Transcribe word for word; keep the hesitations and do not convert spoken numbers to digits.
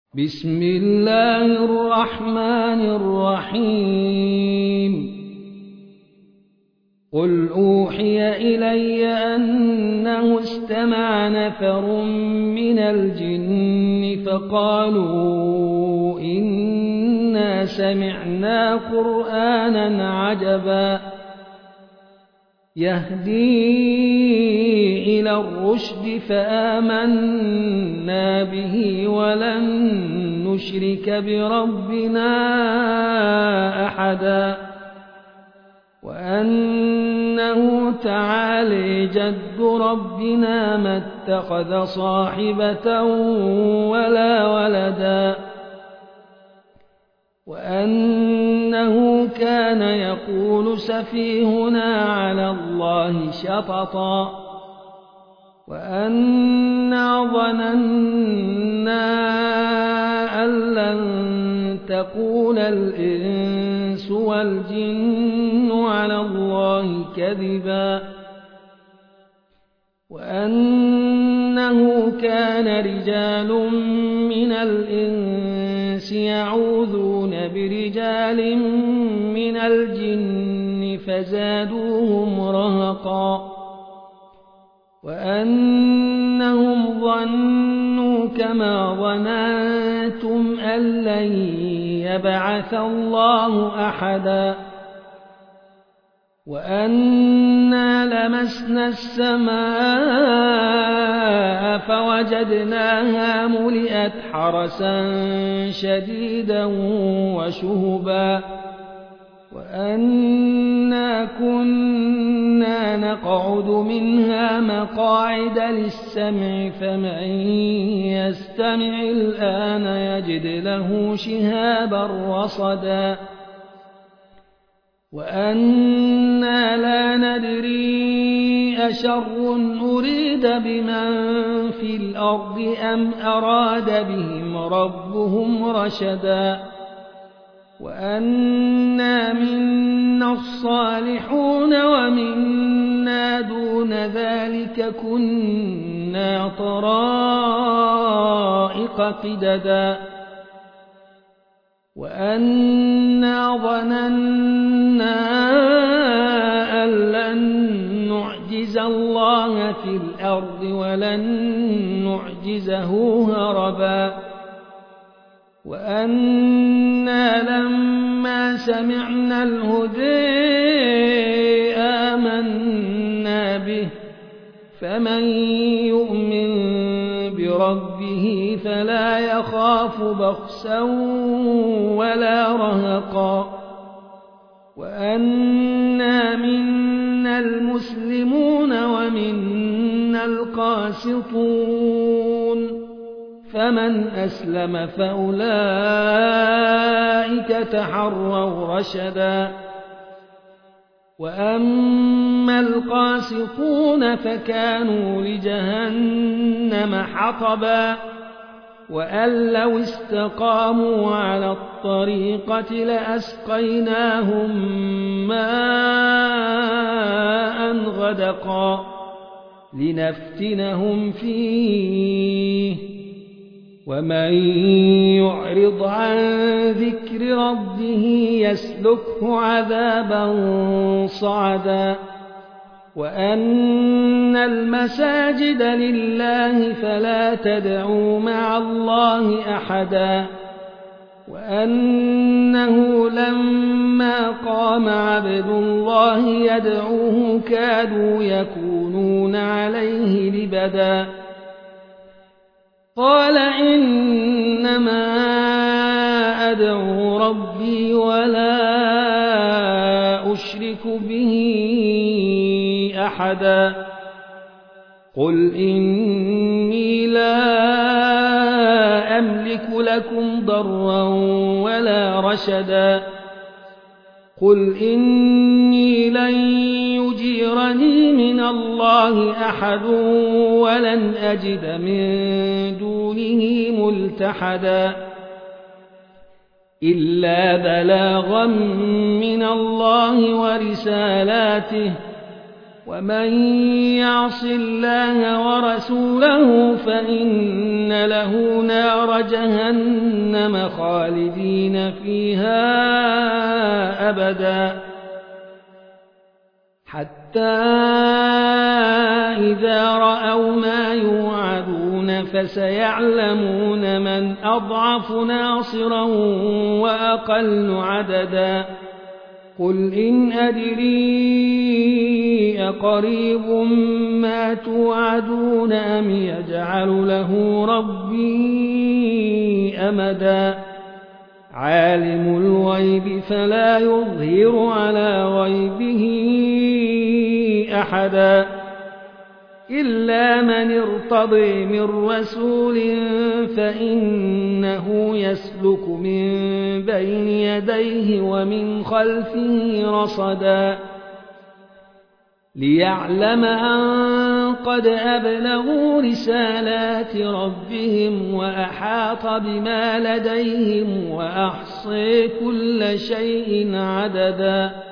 بسم الله الرحمن الرحيم قل أوحي إلي أنه استمع نفر من الجن فقالوا إنا سمعنا قرآنا عجبا يهدي إلى الرشد فآمنا به ولن نشرك بربنا أحدا وأنه تعالى جد ربنا ما اتخذ صاحبة ولا ولدا وأنه كان يقول سفيهنا على الله شططا وأنا ظننا أن لن تقول الإنس والجن على الله كذبا وأنه كان رجال من الإنس يعوذون برجال من الجن فزادوهم رهقا وأنهم ظنوا كما ظننتم أن لن يبعث الله أحدا وأنا لمسنا السماء فوجدناها ملئت حرسا شديدا وشهبا وأنا كنا نقعد منها مقاعد للسمع فمن يستمع الآن يجد له شهابا رصدا وأنا لا ندري أشر أريد بمن في الأرض أم أراد بهم ربهم رشدا وأنا منا الصالحون ومنا دون ذلك كنا طرائق قددا وأنا ظننا أن لن نعجز الله في الأرض ولن نعجزه هربا وأنا لما سمعنا الهدى آمنا به فمن يؤمن بربه فلا يخاف بخسا ولا رهقا وأنا منا المسلمون ومنا القاسطون فمن أسلم فأولئك تحروا رشدا وأما القاسطون فكانوا لجهنم حطبا وأن لو استقاموا على الطريقة لأسقيناهم ماء غدقا لنفتنهم فيه ومن يعرض عن ذكر ربه يسلكه عذابا صعدا وأن المساجد لله فلا تدعوا مع الله أحدا وأنه لما قام عبد الله يدعوه كادوا يكونون عليه لبدا قال إنما أدعو ربي ولا أشرك به أحدا قل إني لا أملك لكم ضرا ولا رشدا قل إني لن يجيرني من الله أحد ولن أجد من دونه ملتحدا إلا بلاغا من الله ورسالاته ومن يعص الله ورسوله فإن له نار جهنم خالدين فيها أبدا حتى إذا رأوا ما يوعدون فسيعلمون من أضعف ناصرا وأقل عددا قل إن أدري أقريب ما توعدون أم يجعل له ربي أمدا عالم الغيب فلا يظهر على غيبه أحدا إلا من ارتضي من رسول فإنه يسلك من بين يديه ومن خلفه رصدا ليعلم أن قد أبلغوا رسالات ربهم وأحاط بما لديهم وأحصي كل شيء عددا